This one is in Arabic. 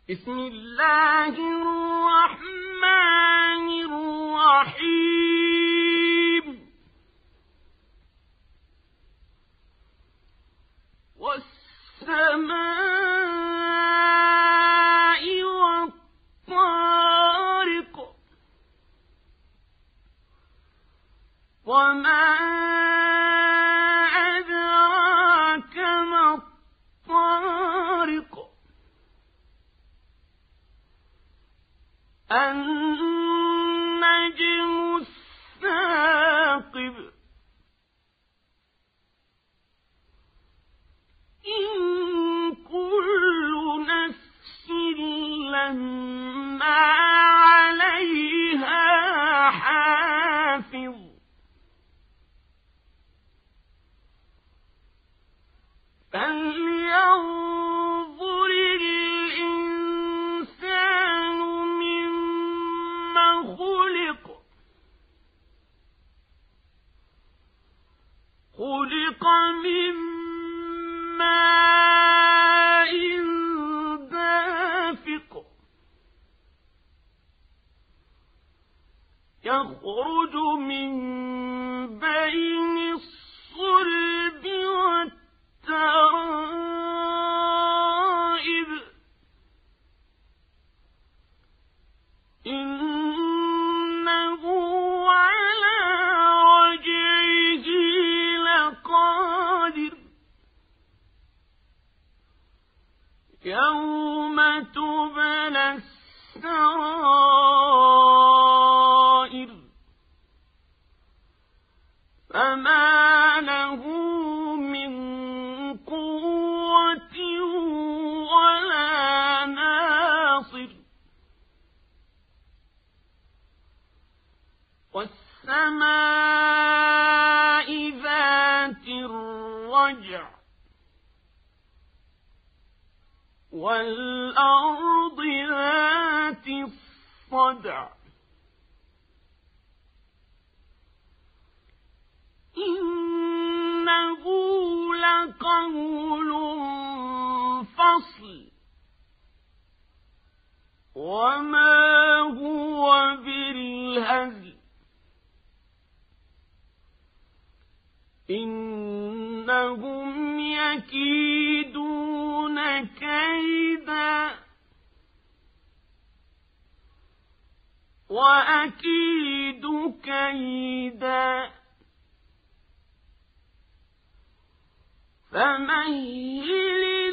بسم الله الرحمن الرحيم والسماء والطارق وما أدراك ما الطارق النجم الثاقب إن كل نفس لما عليها حافظ فلينظر الإنسان مما خلق من ماء دافق يخرج من بين الصلب والترائب إنه على رجعه لقادر يوم تبلى السرائر فما له من قوة ولا ناصر والسماء ذات الرجع والأرض ذات الصدع إنه لقول فصل وما هو بالهزل إنهم يكيدون كيدا وأكيد كيدا فمهل